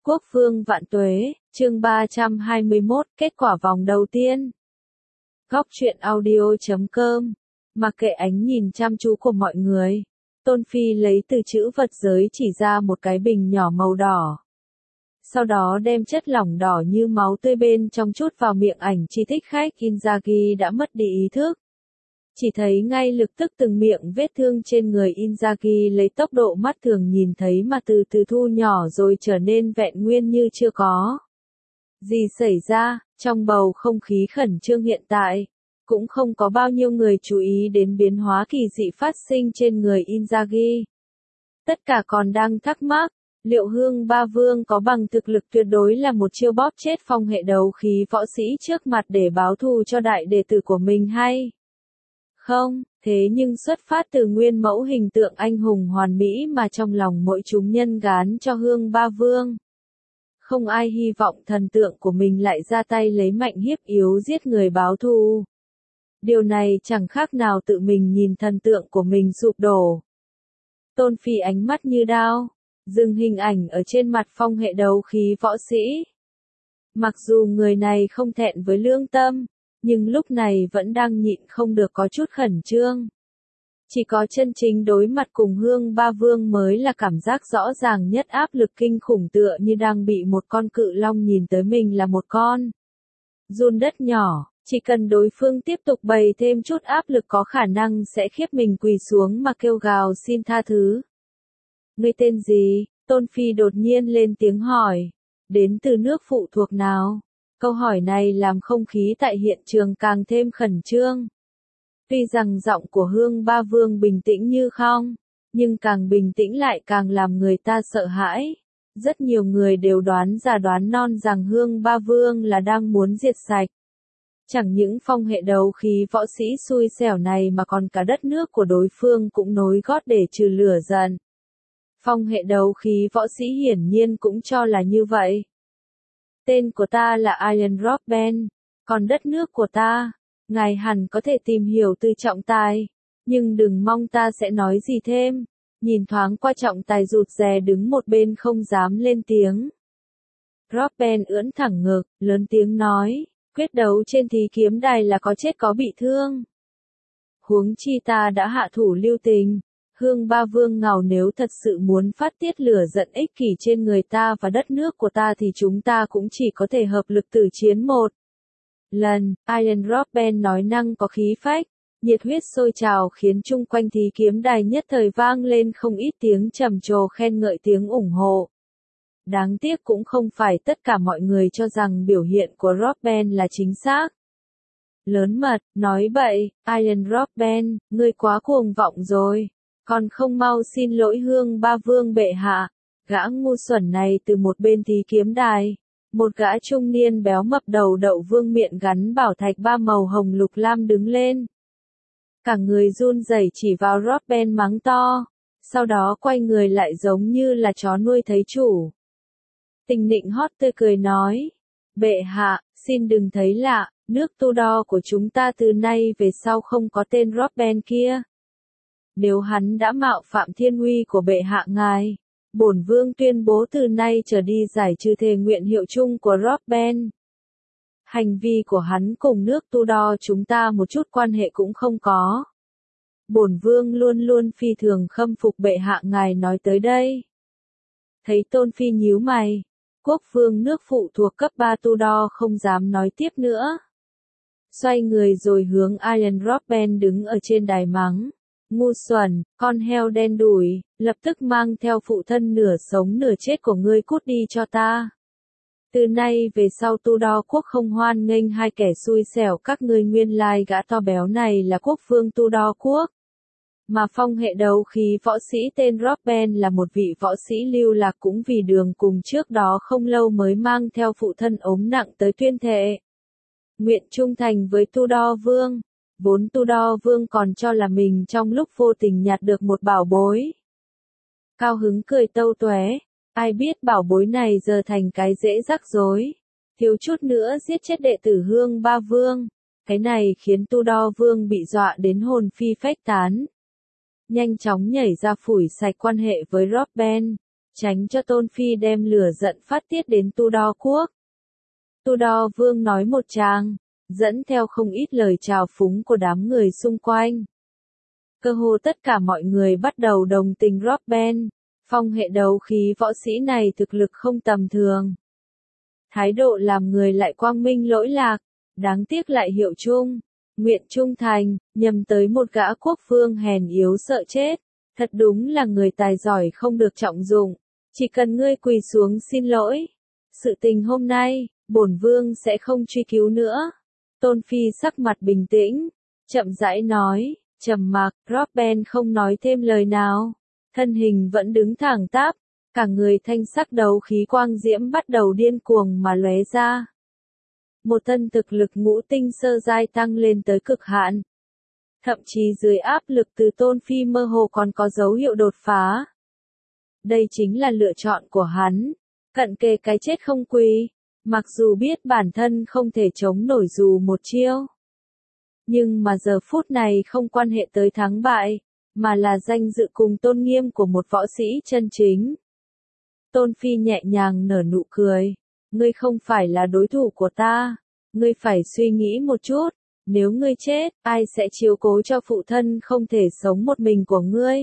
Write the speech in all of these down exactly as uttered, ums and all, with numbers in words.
Quốc vương vạn tuế, chương ba trăm hai mươi mốt, kết quả vòng đầu tiên. Góc truyện audio chấm com. Mặc kệ ánh nhìn chăm chú của mọi người, Tôn Phi lấy từ chữ vật giới chỉ ra một cái bình nhỏ màu đỏ. Sau đó đem chất lỏng đỏ như máu tươi bên trong chút vào miệng ảnh chi thích khách Inzaghi đã mất đi ý thức. Chỉ thấy ngay lập tức từng miệng vết thương trên người Inzaghi lấy tốc độ mắt thường nhìn thấy mà từ từ thu nhỏ rồi trở nên vẹn nguyên như chưa có gì xảy ra. Trong bầu không khí khẩn trương hiện tại, cũng không có bao nhiêu người chú ý đến biến hóa kỳ dị phát sinh trên người Inzaghi. Tất cả còn đang thắc mắc, liệu Hương Ba Vương có bằng thực lực tuyệt đối là một chiêu bóp chết phong hệ đấu khí võ sĩ trước mặt để báo thù cho đại đệ tử của mình hay không. Thế nhưng xuất phát từ nguyên mẫu hình tượng anh hùng hoàn mỹ mà trong lòng mỗi chúng nhân gán cho Hương Ba Vương. Không ai hy vọng thần tượng của mình lại ra tay lấy mạnh hiếp yếu giết người báo thù. Điều này chẳng khác nào tự mình nhìn thần tượng của mình sụp đổ. Tôn Phi ánh mắt như đao, dừng hình ảnh ở trên mặt phong hệ đấu khí võ sĩ. Mặc dù người này không thẹn với lương tâm, nhưng lúc này vẫn đang nhịn không được có chút khẩn trương. Chỉ có chân chính đối mặt cùng Hương Ba Vương mới là cảm giác rõ ràng nhất, áp lực kinh khủng tựa như đang bị một con cự long nhìn tới mình là một con giun đất nhỏ. Chỉ cần đối phương tiếp tục bày thêm chút áp lực có khả năng sẽ khiếp mình quỳ xuống mà kêu gào xin tha thứ. Ngươi tên gì? Tôn Phi đột nhiên lên tiếng hỏi. Đến từ nước phụ thuộc nào? Câu hỏi này làm không khí tại hiện trường càng thêm khẩn trương. Tuy rằng giọng của Hương Ba Vương bình tĩnh như không, nhưng càng bình tĩnh lại càng làm người ta sợ hãi. Rất nhiều người đều đoán già đoán non rằng Hương Ba Vương là đang muốn diệt sạch. Chẳng những phong hệ đấu khí võ sĩ xui xẻo này mà còn cả đất nước của đối phương cũng nối gót để trừ lửa giận. Phong hệ đấu khí võ sĩ hiển nhiên cũng cho là như vậy. Tên của ta là Iron Rock Band, còn đất nước của ta, ngài hẳn có thể tìm hiểu từ trọng tài, nhưng đừng mong ta sẽ nói gì thêm. Nhìn thoáng qua trọng tài rụt rè đứng một bên không dám lên tiếng. Rock Band ưỡn thẳng ngực, lớn tiếng nói, quyết đấu trên thí kiếm đài là có chết có bị thương. Huống chi ta đã hạ thủ lưu tình. Hương Ba Vương ngào, nếu thật sự muốn phát tiết lửa giận ích kỷ trên người ta và đất nước của ta thì chúng ta cũng chỉ có thể hợp lực tử chiến một lần. Iron Rock Band nói năng có khí phách, nhiệt huyết sôi trào khiến chung quanh thí kiếm đài nhất thời vang lên không ít tiếng trầm trồ khen ngợi, tiếng ủng hộ. Đáng tiếc cũng không phải tất cả mọi người cho rằng biểu hiện của Rock Band là chính xác. Lớn mật, nói bậy, Iron Rock Band, ngươi quá cuồng vọng rồi. Còn không mau xin lỗi Hương Ba Vương bệ hạ. Gã ngu xuẩn này từ một bên thí kiếm đài, một gã trung niên béo mập đầu đậu vương miện gắn bảo thạch ba màu hồng lục lam đứng lên. Cả người run rẩy chỉ vào Rock Band mắng to, sau đó quay người lại giống như là chó nuôi thấy chủ. Tình nịnh hót tươi cười nói, bệ hạ, xin đừng thấy lạ, nước tu đo của chúng ta từ nay về sau không có tên Rock Band kia. Nếu hắn đã mạo phạm thiên uy của bệ hạ ngài, bổn vương tuyên bố từ nay trở đi giải trừ thề nguyện hiệu chung của Rock Band. Hành vi của hắn cùng nước tu đo chúng ta một chút quan hệ cũng không có. Bổn vương luôn luôn phi thường khâm phục bệ hạ ngài nói tới đây. Thấy Tôn Phi nhíu mày, quốc vương nước phụ thuộc cấp ba tu đo không dám nói tiếp nữa. Xoay người rồi hướng Iron Rock Band đứng ở trên đài mắng. Ngu xuẩn, con heo đen đủi, lập tức mang theo phụ thân nửa sống nửa chết của ngươi cút đi cho ta. Từ nay về sau tu đo quốc không hoan nghênh hai kẻ xui xẻo các ngươi, nguyên lai gã to béo này là quốc vương tu đo quốc. Mà phong hệ đấu khí võ sĩ tên Rock Band là một vị võ sĩ lưu lạc cũng vì đường cùng trước đó không lâu mới mang theo phụ thân ốm nặng tới tuyên thệ nguyện trung thành với tu đo vương. Vốn tu đo vương còn cho là mình trong lúc vô tình nhặt được một bảo bối. Cao hứng cười tâu tué, ai biết bảo bối này giờ thành cái dễ rắc rối. Thiếu chút nữa giết chết đệ tử Hương Ba Vương. Cái này khiến tu đo vương bị dọa đến hồn phi phách tán. Nhanh chóng nhảy ra phủi sạch quan hệ với Rock Band. tránh cho Tôn Phi đem lửa giận phát tiết đến Tudor quốc. Tudor vương nói một tràng, dẫn theo không ít lời chào phúng của đám người xung quanh. Cơ hồ tất cả mọi người bắt đầu đồng tình Robben, phong hệ đấu khí võ sĩ này thực lực không tầm thường. Thái độ làm người lại quang minh lỗi lạc, đáng tiếc lại hiệu chung, nguyện trung thành, nhầm tới một gã quốc vương hèn yếu sợ chết, thật đúng là người tài giỏi không được trọng dụng, chỉ cần ngươi quỳ xuống xin lỗi. Sự tình hôm nay, bổn vương sẽ không truy cứu nữa. Tôn Phi sắc mặt bình tĩnh, chậm rãi nói, trầm mặc, Robben không nói thêm lời nào, thân hình vẫn đứng thẳng tắp, cả người thanh sắc đấu khí quang diễm bắt đầu điên cuồng mà lóe ra. Một thân thực lực ngũ tinh sơ giai tăng lên tới cực hạn. Thậm chí dưới áp lực từ Tôn Phi mơ hồ còn có dấu hiệu đột phá. Đây chính là lựa chọn của hắn, cận kề cái chết không quỳ, mặc dù biết bản thân không thể chống nổi dù một chiêu. Nhưng mà giờ phút này không quan hệ tới thắng bại, mà là danh dự cùng tôn nghiêm của một võ sĩ chân chính. Tôn Phi nhẹ nhàng nở nụ cười, ngươi không phải là đối thủ của ta, ngươi phải suy nghĩ một chút, nếu ngươi chết, ai sẽ chiếu cố cho phụ thân không thể sống một mình của ngươi.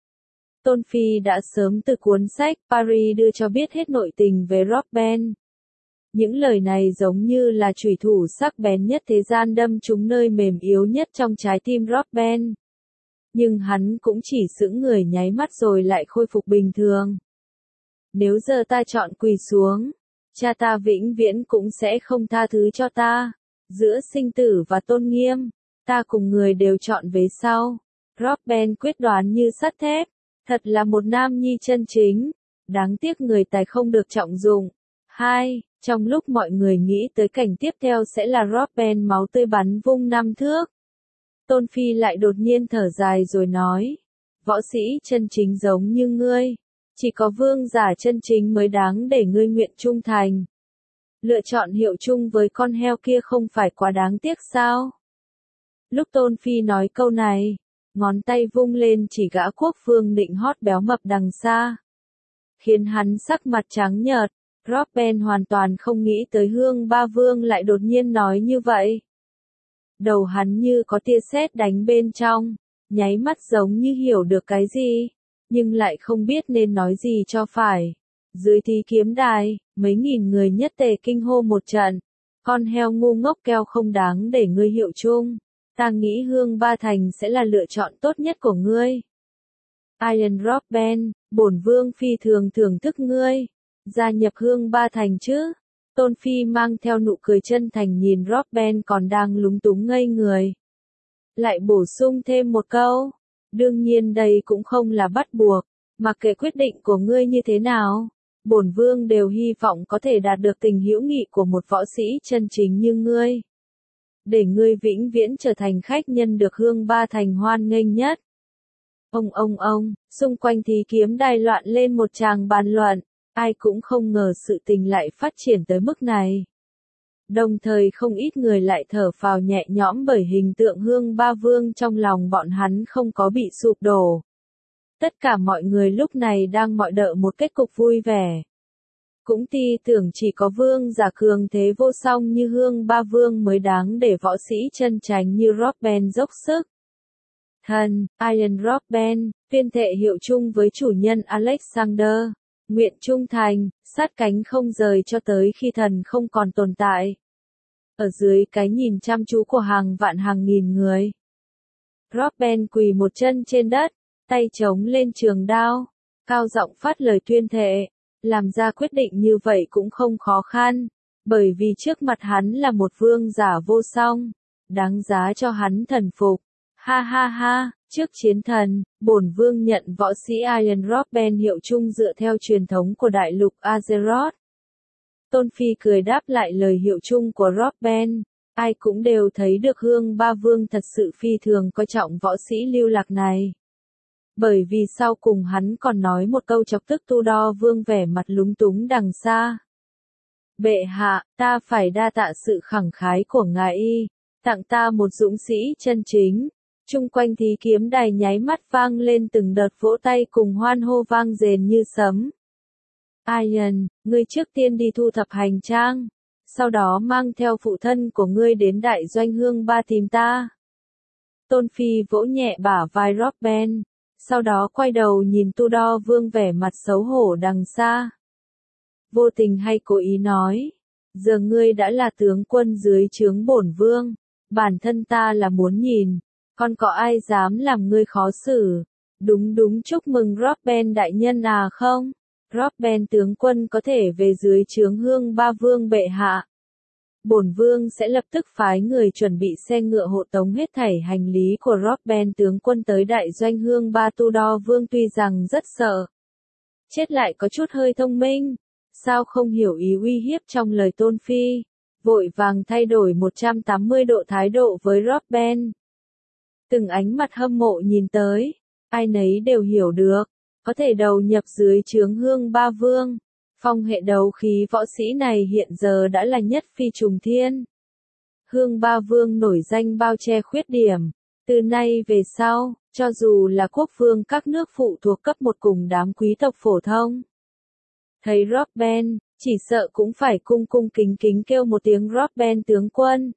Tôn Phi đã sớm từ cuốn sách Paris đưa cho biết hết nội tình về Robben. Những lời này giống như là chùy thủ sắc bén nhất thế gian đâm trúng nơi mềm yếu nhất trong trái tim Robben. Nhưng hắn cũng chỉ sững người nháy mắt rồi lại khôi phục bình thường. Nếu giờ ta chọn quỳ xuống, cha ta vĩnh viễn cũng sẽ không tha thứ cho ta. Giữa sinh tử và tôn nghiêm, ta cùng người đều chọn về sau. Robben quyết đoán như sắt thép, thật là một nam nhi chân chính. Đáng tiếc người tài không được trọng dụng. Hai, trong lúc mọi người nghĩ tới cảnh tiếp theo sẽ là Robben máu tươi bắn vung năm thước. Tôn Phi lại đột nhiên thở dài rồi nói, võ sĩ chân chính giống như ngươi, chỉ có vương giả chân chính mới đáng để ngươi nguyện trung thành. Lựa chọn hiệu chung với con heo kia không phải quá đáng tiếc sao? Lúc Tôn Phi nói câu này, ngón tay vung lên chỉ gã quốc vương định hót béo mập đằng xa. Khiến hắn sắc mặt trắng nhợt, Robben hoàn toàn không nghĩ tới Hương Ba Vương lại đột nhiên nói như vậy. Đầu hắn như có tia sét đánh bên trong, nháy mắt giống như hiểu được cái gì, nhưng lại không biết nên nói gì cho phải. Dưới thi kiếm đài, mấy nghìn người nhất tề kinh hô một trận. Con heo ngu ngốc keo không đáng để ngươi hiệu chung. Ta nghĩ Hương Ba Thành sẽ là lựa chọn tốt nhất của ngươi. Iron Robben, bổn vương phi thường thưởng thức ngươi. Gia nhập Hương Ba Thành chứ? Tôn Phi mang theo nụ cười chân thành nhìn Robben còn đang lúng túng ngây người. Lại bổ sung thêm một câu. Đương nhiên đây cũng không là bắt buộc, mặc kệ quyết định của ngươi như thế nào. Bổn vương đều hy vọng có thể đạt được tình hữu nghị của một võ sĩ chân chính như ngươi. Để ngươi vĩnh viễn trở thành khách nhân được Hương Ba Thành hoan nghênh nhất. Ông ông ông, xung quanh thì kiếm đài loạn lên một tràng bàn luận, ai cũng không ngờ sự tình lại phát triển tới mức này. Đồng thời không ít người lại thở phào nhẹ nhõm bởi hình tượng Hương Ba Vương trong lòng bọn hắn không có bị sụp đổ. Tất cả mọi người lúc này đang mỏi đợi một kết cục vui vẻ. Cũng ti tưởng chỉ có vương giả cường thế vô song như Hương Ba Vương mới đáng để võ sĩ chân chánh như Robben dốc sức. Thần, Iron Robben, tuyên thệ hiệu chung với chủ nhân Alexander, nguyện trung thành, sát cánh không rời cho tới khi thần không còn tồn tại. Ở dưới cái nhìn chăm chú của hàng vạn hàng nghìn người, Robben quỳ một chân trên đất, tay chống lên trường đao, cao giọng phát lời tuyên thệ. Làm ra quyết định như vậy cũng không khó khăn, bởi vì trước mặt hắn là một vương giả vô song, đáng giá cho hắn thần phục. Ha ha ha, trước chiến thần, bổn vương nhận võ sĩ Iron Robben hiệu chung dựa theo truyền thống của đại lục Azeroth. Tôn Phi cười đáp lại lời hiệu chung của Robben, ai cũng đều thấy được Hương Ba Vương thật sự phi thường coi trọng võ sĩ lưu lạc này. Bởi vì sau cùng hắn còn nói một câu chọc tức Tudor Vương vẻ mặt lúng túng đằng xa. Bệ hạ, ta phải đa tạ sự khẳng khái của ngài y, tặng ta một dũng sĩ chân chính. Chung quanh thí kiếm đài nháy mắt vang lên từng đợt vỗ tay cùng hoan hô vang rền như sấm. Ian, ngươi trước tiên đi thu thập hành trang, sau đó mang theo phụ thân của ngươi đến đại doanh hương ba tìm ta. Tôn Phi vỗ nhẹ bả vai Robben, sau đó quay đầu nhìn Tudor Vương vẻ mặt xấu hổ đằng xa. Vô tình hay cố ý nói, giờ ngươi đã là tướng quân dưới trướng bổn vương, bản thân ta là muốn nhìn, còn có ai dám làm ngươi khó xử. Đúng đúng, chúc mừng Robben đại nhân à không? Robben tướng quân có thể về dưới trướng hương ba vương bệ hạ. Bổn vương sẽ lập tức phái người chuẩn bị xe ngựa hộ tống hết thảy hành lý của Robben tướng quân tới đại doanh hương ba. Tudor Vương tuy rằng rất sợ, chết lại có chút hơi thông minh, sao không hiểu ý uy hiếp trong lời Tôn Phi, vội vàng thay đổi một trăm tám mươi độ thái độ với Robben. Từng ánh mặt hâm mộ nhìn tới, ai nấy đều hiểu được, có thể đầu nhập dưới trướng hương ba vương. Phong hệ đấu khí võ sĩ này hiện giờ đã là nhất phi trùng thiên. Hương ba vương nổi danh bao che khuyết điểm. Từ nay về sau, cho dù là quốc vương các nước phụ thuộc cấp một cùng đám quý tộc phổ thông. Thấy Robben, chỉ sợ cũng phải cung cung kính kính kêu một tiếng Robben tướng quân.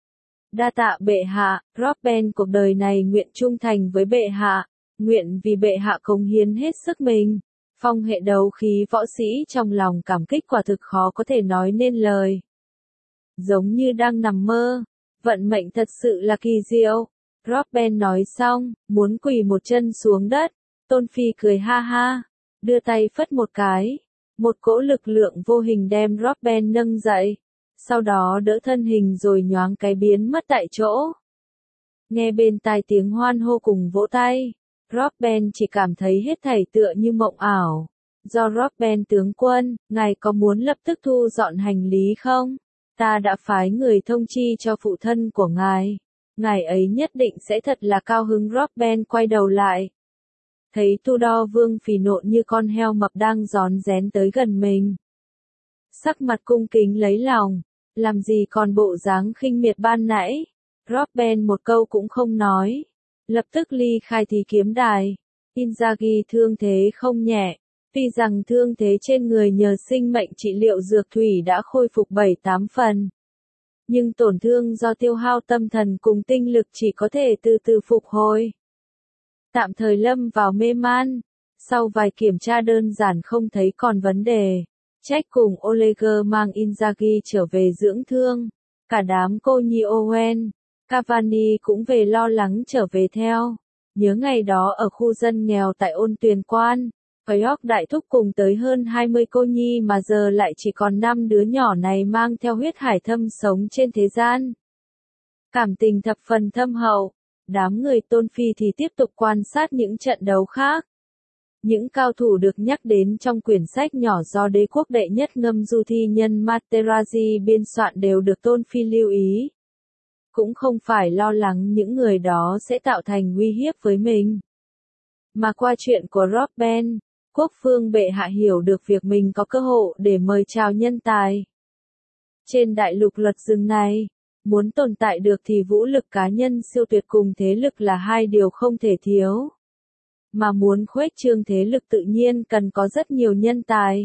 Đa tạ bệ hạ, Robben cuộc đời này nguyện trung thành với bệ hạ, nguyện vì bệ hạ cống hiến hết sức mình. Phong hệ đấu khí võ sĩ trong lòng cảm kích quả thực khó có thể nói nên lời. Giống như đang nằm mơ, vận mệnh thật sự là kỳ diệu. Robben nói xong, muốn quỳ một chân xuống đất, Tôn Phi cười ha ha, đưa tay phất một cái, một cỗ lực lượng vô hình đem Robben nâng dậy, sau đó đỡ thân hình rồi nhoáng cái biến mất tại chỗ. Nghe bên tai tiếng hoan hô cùng vỗ tay, Robben chỉ cảm thấy hết thảy tựa như mộng ảo. Do Robben tướng quân, ngài có muốn lập tức thu dọn hành lý không? Ta đã phái người thông chi cho phụ thân của ngài. Ngài ấy nhất định sẽ thật là cao hứng. Robben quay đầu lại. Thấy Tudor Vương phì nộn như con heo mập đang rón rén tới gần mình. Sắc mặt cung kính lấy lòng, làm gì còn bộ dáng khinh miệt ban nãy. Robben một câu cũng không nói. Lập tức ly khai thí kiếm đài. Inzaghi thương thế không nhẹ, tuy rằng thương thế trên người nhờ sinh mệnh trị liệu dược thủy đã khôi phục bảy tám phần. Nhưng tổn thương do tiêu hao tâm thần cùng tinh lực chỉ có thể từ từ phục hồi. Tạm thời lâm vào mê man, sau vài kiểm tra đơn giản không thấy còn vấn đề. Jack cùng Oleger mang Inzaghi trở về dưỡng thương, cả đám cô nhi Owen. Cavani cũng về lo lắng trở về theo. Nhớ ngày đó ở khu dân nghèo tại Ôn Tuyền Quan, York đại thúc cùng tới hơn hai mươi cô nhi mà giờ lại chỉ còn năm đứa nhỏ này mang theo huyết hải thâm sống trên thế gian. Cảm tình thập phần thâm hậu, đám người Tôn Phi thì tiếp tục quan sát những trận đấu khác. Những cao thủ được nhắc đến trong quyển sách nhỏ do đế quốc đệ nhất ngâm du thi nhân Materazzi biên soạn đều được Tôn Phi lưu ý. Cũng không phải lo lắng những người đó sẽ tạo thành uy hiếp với mình. Mà qua chuyện của Robben, quốc vương bệ hạ hiểu được việc mình có cơ hội để mời chào nhân tài. Trên đại lục luật rừng này, muốn tồn tại được thì vũ lực cá nhân siêu tuyệt cùng thế lực là hai điều không thể thiếu. Mà muốn khuếch trương thế lực tự nhiên cần có rất nhiều nhân tài.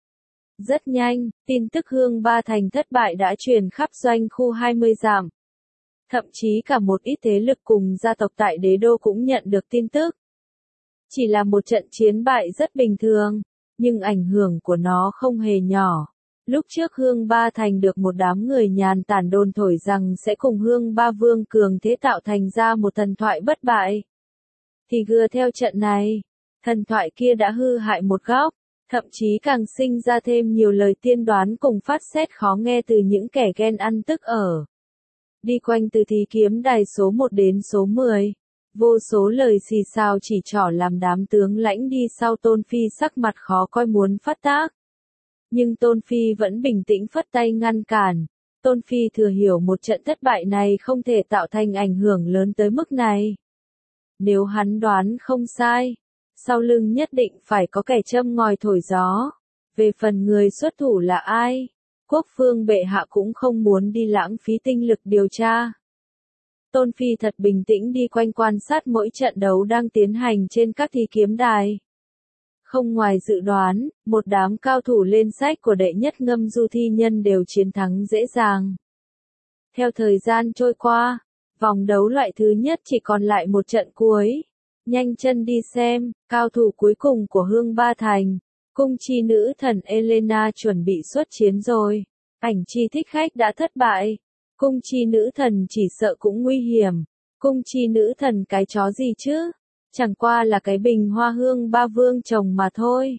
Rất nhanh, tin tức Hương Ba Thành thất bại đã truyền khắp doanh khu hai mươi dặm. Thậm chí cả một ít thế lực cùng gia tộc tại đế đô cũng nhận được tin tức. Chỉ là một trận chiến bại rất bình thường, nhưng ảnh hưởng của nó không hề nhỏ. Lúc trước Hương Ba Thành được một đám người nhàn tản đồn thổi rằng sẽ cùng Hương Ba Vương cường thế tạo thành ra một thần thoại bất bại. Thì gừa theo trận này, thần thoại kia đã hư hại một góc, thậm chí càng sinh ra thêm nhiều lời tiên đoán cùng phát sét khó nghe từ những kẻ ghen ăn tức ở. Đi quanh từ thí kiếm đài số một đến số mười, vô số lời xì xào chỉ trỏ làm đám tướng lãnh đi sau Tôn Phi sắc mặt khó coi muốn phát tác. Nhưng Tôn Phi vẫn bình tĩnh phất tay ngăn cản. Tôn Phi thừa hiểu một trận thất bại này không thể tạo thành ảnh hưởng lớn tới mức này. Nếu hắn đoán không sai, sau lưng nhất định phải có kẻ châm ngòi thổi gió. Về phần người xuất thủ là ai? Quốc vương bệ hạ cũng không muốn đi lãng phí tinh lực điều tra. Tôn Phi thật bình tĩnh đi quanh quan sát mỗi trận đấu đang tiến hành trên các thí kiếm đài. Không ngoài dự đoán, một đám cao thủ lên sách của đệ nhất ngâm du thi nhân đều chiến thắng dễ dàng. Theo thời gian trôi qua, vòng đấu loại thứ nhất chỉ còn lại một trận cuối. Nhanh chân đi xem, cao thủ cuối cùng của Hương Ba Thành, cung chi nữ thần Elena chuẩn bị xuất chiến rồi. Ảnh chi thích khách đã thất bại. Cung chi nữ thần chỉ sợ cũng nguy hiểm. Cung chi nữ thần cái chó gì chứ? Chẳng qua là cái bình hoa hương ba vương chồng mà thôi.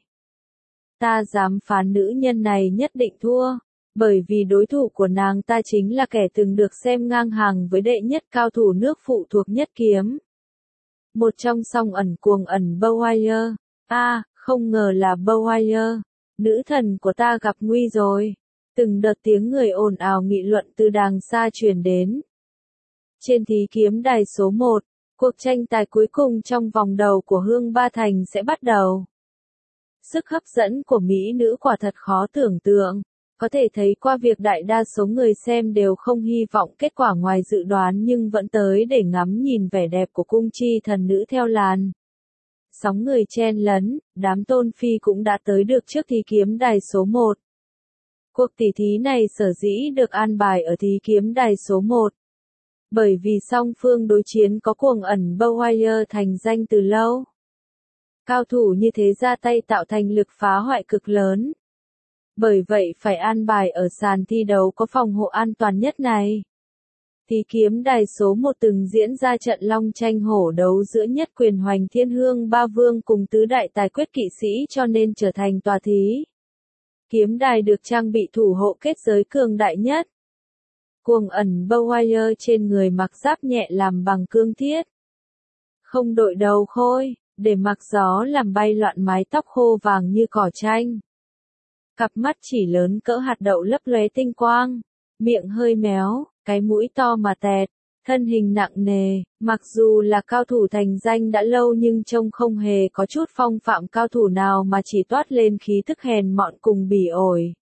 Ta dám phán nữ nhân này nhất định thua. Bởi vì đối thủ của nàng ta chính là kẻ từng được xem ngang hàng với đệ nhất cao thủ nước phụ thuộc nhất kiếm. Một trong song ẩn cuồng ẩn Bowyer. A, không ngờ là Bowyer. Nữ thần của ta gặp nguy rồi. Từng đợt tiếng người ồn ào nghị luận từ đàng xa truyền đến. Trên thí kiếm đài số một, cuộc tranh tài cuối cùng trong vòng đầu của Hương Ba Thành sẽ bắt đầu. Sức hấp dẫn của mỹ nữ quả thật khó tưởng tượng. Có thể thấy qua việc đại đa số người xem đều không hy vọng kết quả ngoài dự đoán nhưng vẫn tới để ngắm nhìn vẻ đẹp của cung chi thần nữ theo làn. Sóng người chen lấn, đám tôn phi cũng đã tới được trước thí kiếm đài số một. Cuộc tỉ thí này sở dĩ được an bài ở thí kiếm đài số một. Bởi vì song phương đối chiến có cuồng ẩn Bowyer thành danh từ lâu. Cao thủ như thế ra tay tạo thành lực phá hoại cực lớn. Bởi vậy phải an bài ở sàn thi đấu có phòng hộ an toàn nhất này. Thí kiếm đài số một từng diễn ra trận long tranh hổ đấu giữa nhất quyền hoành thiên hương ba vương cùng tứ đại tài quyết kỵ sĩ cho nên trở thành tòa thí. Kiếm đài được trang bị thủ hộ kết giới cường đại nhất. Cuồng ẩn Bowyer trên người mặc giáp nhẹ làm bằng cương thiết. Không đội đầu khôi, để mặc gió làm bay loạn mái tóc khô vàng như cỏ tranh. Cặp mắt chỉ lớn cỡ hạt đậu lấp lóe tinh quang, miệng hơi méo, cái mũi to mà tẹt, thân hình nặng nề, mặc dù là cao thủ thành danh đã lâu nhưng trông không hề có chút phong phạm cao thủ nào mà chỉ toát lên khí thức hèn mọn cùng bỉ ổi.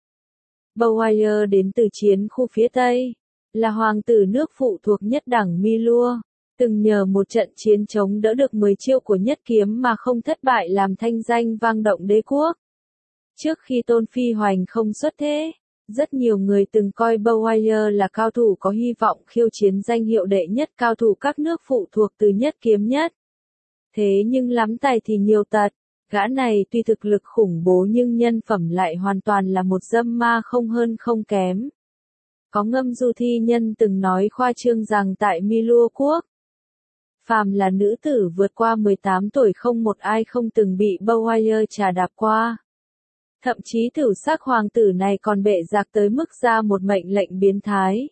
Bowyer đến từ chiến khu phía Tây, là hoàng tử nước phụ thuộc nhất đẳng Milua, từng nhờ một trận chiến chống đỡ được mười chiêu của nhất kiếm mà không thất bại làm thanh danh vang động đế quốc. Trước khi Tôn Phi Hoành không xuất thế, rất nhiều người từng coi Bowyer là cao thủ có hy vọng khiêu chiến danh hiệu đệ nhất cao thủ các nước phụ thuộc từ nhất kiếm nhất. Thế nhưng lắm tài thì nhiều tật, gã này tuy thực lực khủng bố nhưng nhân phẩm lại hoàn toàn là một dâm ma không hơn không kém. Có ngâm du thi nhân từng nói khoa trương rằng tại Milua quốc, phàm là nữ tử vượt qua mười tám tuổi không một ai không từng bị Bowyer trà đạp qua. Thậm chí tử sắc hoàng tử này còn bệ giặc tới mức ra một mệnh lệnh biến thái.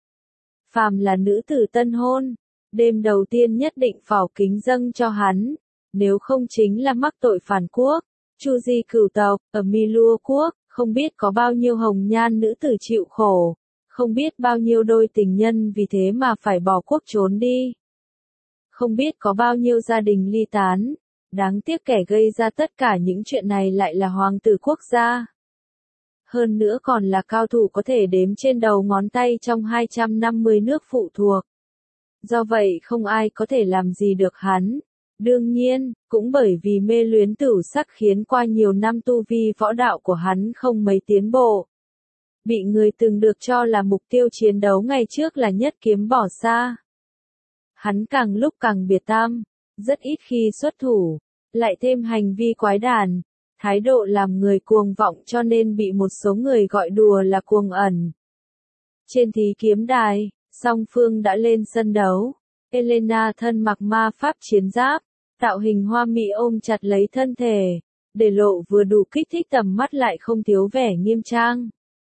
Phàm là nữ tử tân hôn, đêm đầu tiên nhất định phảo kính dâng cho hắn, nếu không chính là mắc tội phản quốc. Chu di cửu tộc, ở Milua quốc, không biết có bao nhiêu hồng nhan nữ tử chịu khổ, không biết bao nhiêu đôi tình nhân vì thế mà phải bỏ quốc trốn đi. Không biết có bao nhiêu gia đình ly tán. Đáng tiếc kẻ gây ra tất cả những chuyện này lại là hoàng tử quốc gia. Hơn nữa còn là cao thủ có thể đếm trên đầu ngón tay trong hai trăm năm mươi nước phụ thuộc. Do vậy không ai có thể làm gì được hắn. Đương nhiên, cũng bởi vì mê luyến tửu sắc khiến qua nhiều năm tu vi võ đạo của hắn không mấy tiến bộ. Bị người từng được cho là mục tiêu chiến đấu ngày trước là nhất kiếm bỏ xa. Hắn càng lúc càng biệt tam, rất ít khi xuất thủ. Lại thêm hành vi quái đản, thái độ làm người cuồng vọng cho nên bị một số người gọi đùa là cuồng ẩn. Trên thí kiếm đài, song phương đã lên sân đấu. Elena thân mặc ma pháp chiến giáp, tạo hình hoa mỹ ôm chặt lấy thân thể, để lộ vừa đủ kích thích tầm mắt lại không thiếu vẻ nghiêm trang.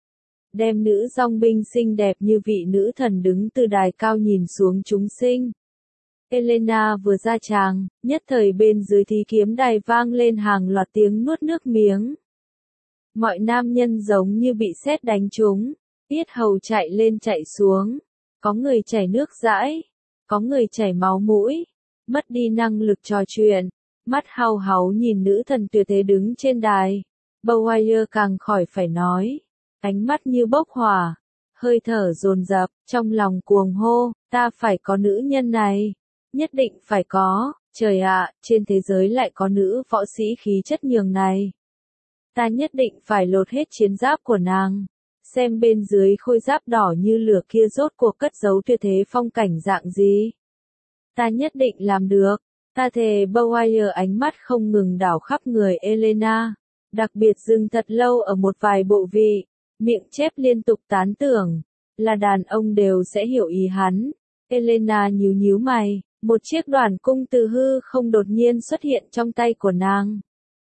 Đem nữ dòng binh xinh đẹp như vị nữ thần đứng từ đài cao nhìn xuống chúng sinh. Elena vừa ra tràng, nhất thời bên dưới thí kiếm đài vang lên hàng loạt tiếng nuốt nước miếng. Mọi nam nhân giống như bị sét đánh trúng, yết hầu chạy lên chạy xuống, có người chảy nước dãi, có người chảy máu mũi, mất đi năng lực trò chuyện, mắt hau háu nhìn nữ thần tuyệt thế đứng trên đài. Bowyer càng khỏi phải nói, ánh mắt như bốc hỏa, hơi thở dồn dập, trong lòng cuồng hô, ta phải có nữ nhân này. Nhất định phải có, Trời ạ, trên thế giới lại có nữ võ sĩ khí chất nhường này. Ta nhất định phải lột hết chiến giáp của nàng. Xem bên dưới khôi giáp đỏ như lửa kia rốt cuộc cất giấu tuyệt thế phong cảnh dạng gì. Ta nhất định làm được. Ta thề. Bowyer ánh mắt không ngừng đảo khắp người Elena. Đặc biệt dừng thật lâu ở một vài bộ vị. Miệng chép liên tục tán tưởng. Là đàn ông đều sẽ hiểu ý hắn. Elena nhíu nhíu mày. Một chiếc đoàn cung từ hư không đột nhiên xuất hiện trong tay của nàng.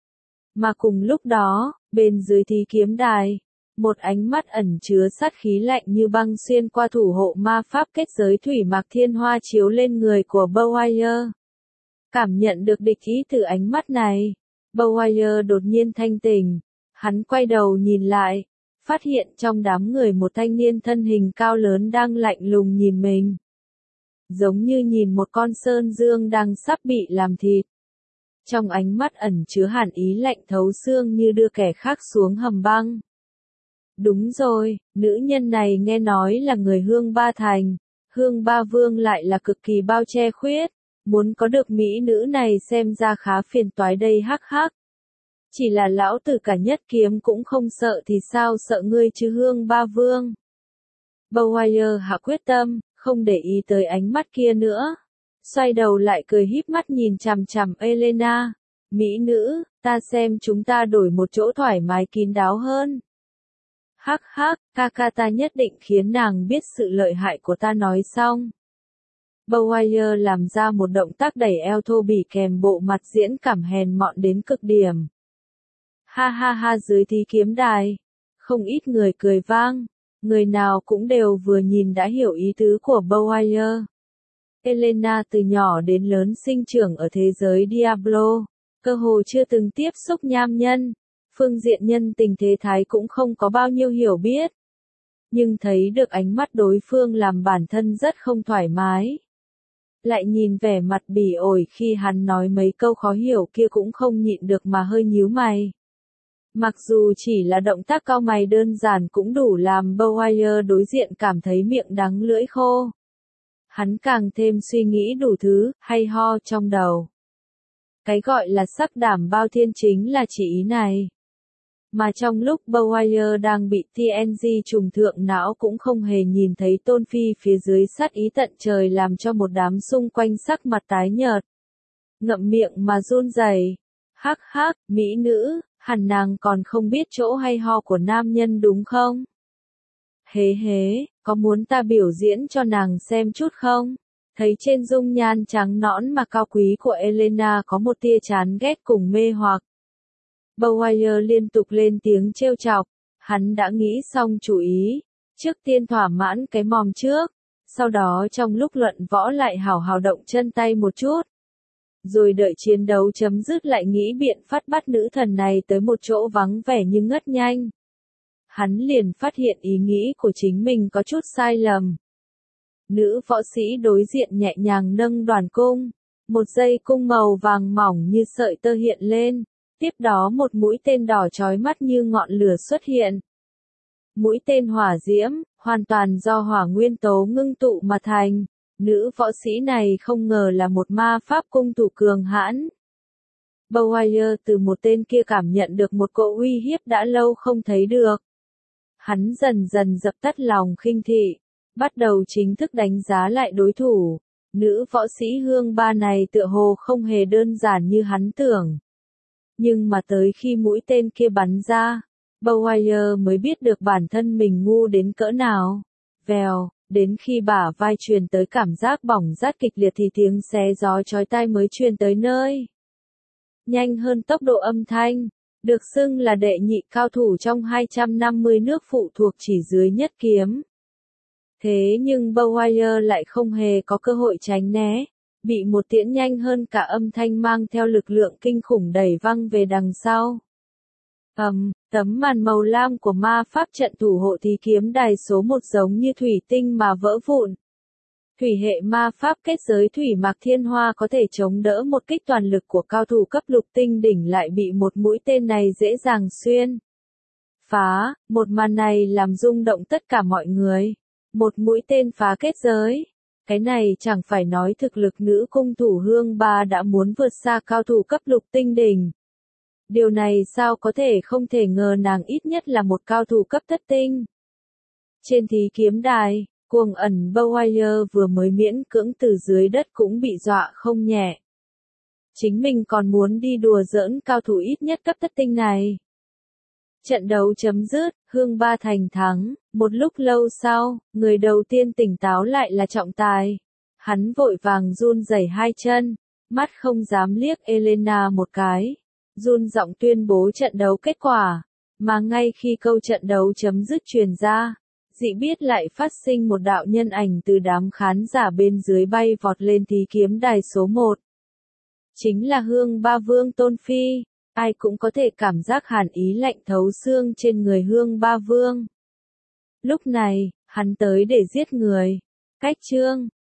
Mà cùng lúc đó, bên dưới thí kiếm đài, một ánh mắt ẩn chứa sát khí lạnh như băng xuyên qua thủ hộ ma pháp kết giới thủy mạc thiên hoa chiếu lên người của Bowyer. Cảm nhận được địch ý từ ánh mắt này, Bowyer đột nhiên thanh tỉnh. Hắn quay đầu nhìn lại, phát hiện trong đám người một thanh niên thân hình cao lớn đang lạnh lùng nhìn mình. Giống như nhìn một con sơn dương đang sắp bị làm thịt. Trong ánh mắt ẩn chứa hàn ý lạnh thấu xương như đưa kẻ khác xuống hầm băng. Đúng rồi, nữ nhân này nghe nói là người Hương Ba Thành, Hương Ba Vương lại là cực kỳ bao che khuyết, muốn có được mỹ nữ này xem ra khá phiền toái đây hắc hắc. Chỉ là lão tử cả nhất kiếm cũng không sợ thì sao sợ ngươi chứ Hương Ba Vương. Bowyer hạ quyết tâm, không để ý tới ánh mắt kia nữa. Xoay đầu lại cười híp mắt nhìn chằm chằm Elena. Mỹ nữ, ta xem chúng ta đổi một chỗ thoải mái kín đáo hơn. Hắc hắc, ca ca ta nhất định khiến nàng biết sự lợi hại của ta nói xong. Bowyer làm ra một động tác đẩy eo thô bỉ kèm bộ mặt diễn cảm hèn mọn đến cực điểm. Ha ha ha dưới thí kiếm đài. Không ít người cười vang. Người nào cũng đều vừa nhìn đã hiểu ý tứ của Bowyer. Elena từ nhỏ đến lớn sinh trưởng ở thế giới Diablo, cơ hồ chưa từng tiếp xúc nham nhân, phương diện nhân tình thế thái cũng không có bao nhiêu hiểu biết. Nhưng thấy được ánh mắt đối phương làm bản thân rất không thoải mái. Lại nhìn vẻ mặt bỉ ổi khi hắn nói mấy câu khó hiểu kia cũng không nhịn được mà hơi nhíu mày. Mặc dù chỉ là động tác cau mày đơn giản cũng đủ làm Bowyer đối diện cảm thấy miệng đắng lưỡi khô. Hắn càng thêm suy nghĩ đủ thứ, hay ho trong đầu. Cái gọi là sắc đảm bao thiên chính là chỉ ý này. Mà trong lúc Bowyer đang bị tê en giê trùng thượng não cũng không hề nhìn thấy Tôn Phi phía dưới sát ý tận trời làm cho một đám xung quanh sắc mặt tái nhợt. Ngậm miệng mà run rẩy. Hắc hắc, mỹ nữ, hẳn nàng còn không biết chỗ hay ho của nam nhân đúng không? Hế hế, có muốn ta biểu diễn cho nàng xem chút không? Thấy trên dung nhan trắng nõn mà cao quý của Elena có một tia chán ghét cùng mê hoặc. Bowyer liên tục lên tiếng trêu chọc, hắn đã nghĩ xong chủ ý, trước tiên thỏa mãn cái mòm trước, sau đó trong lúc luận võ lại hào hào động chân tay một chút. Rồi đợi chiến đấu chấm dứt lại nghĩ biện pháp bắt nữ thần này tới một chỗ vắng vẻ nhưng ngất nhanh. Hắn liền phát hiện ý nghĩ của chính mình có chút sai lầm. Nữ võ sĩ đối diện nhẹ nhàng nâng đoàn cung, một dây cung màu vàng mỏng như sợi tơ hiện lên, tiếp đó một mũi tên đỏ chói mắt như ngọn lửa xuất hiện. Mũi tên hỏa diễm, hoàn toàn do hỏa nguyên tố ngưng tụ mà thành. Nữ võ sĩ này không ngờ là một ma pháp cung thủ cường hãn. Bowyer từ một tên kia cảm nhận được một cỗ uy hiếp đã lâu không thấy được. Hắn dần dần dập tắt lòng khinh thị, bắt đầu chính thức đánh giá lại đối thủ. Nữ võ sĩ Hương Ba này tựa hồ không hề đơn giản như hắn tưởng. Nhưng mà tới khi mũi tên kia bắn ra, Bowyer mới biết được bản thân mình ngu đến cỡ nào. Vèo, đến khi bả vai truyền tới cảm giác bỏng rát kịch liệt thì tiếng xé gió chói tai mới truyền tới nơi. Nhanh hơn tốc độ âm thanh, được xưng là đệ nhị cao thủ trong hai trăm năm mươi nước phụ thuộc chỉ dưới nhất kiếm. Thế nhưng Bowyer lại không hề có cơ hội tránh né, bị một tiễn nhanh hơn cả âm thanh mang theo lực lượng kinh khủng đẩy văng về đằng sau. Ầm, um, tấm màn màu lam của ma pháp trận thủ hộ thí kiếm đài số một giống như thủy tinh mà vỡ vụn. Thủy hệ ma pháp kết giới thủy mạc thiên hoa có thể chống đỡ một kích toàn lực của cao thủ cấp lục tinh đỉnh lại bị một mũi tên này dễ dàng xuyên phá. Một màn này làm rung động tất cả mọi người. Một mũi tên phá kết giới. Cái này chẳng phải nói thực lực nữ cung thủ hương ba đã muốn vượt xa cao thủ cấp lục tinh đỉnh. Điều này sao có thể không thể ngờ nàng ít nhất là một cao thủ cấp thất tinh. Trên thí kiếm đài, cuồng ẩn Bowyer vừa mới miễn cưỡng từ dưới đất cũng bị dọa không nhẹ. Chính mình còn muốn đi đùa giỡn cao thủ ít nhất cấp thất tinh này. Trận đấu chấm dứt, hương ba thành thắng, một lúc lâu sau, người đầu tiên tỉnh táo lại là trọng tài. Hắn vội vàng run rẩy hai chân, mắt không dám liếc Elena một cái. Run giọng tuyên bố trận đấu kết quả, mà ngay khi câu trận đấu chấm dứt truyền ra, dị biết lại phát sinh một đạo nhân ảnh từ đám khán giả bên dưới bay vọt lên thí kiếm đài số một. Chính là hương ba vương Tôn Phi, ai cũng có thể cảm giác hàn ý lạnh thấu xương trên người hương ba vương. Lúc này, hắn tới để giết người. Cách chương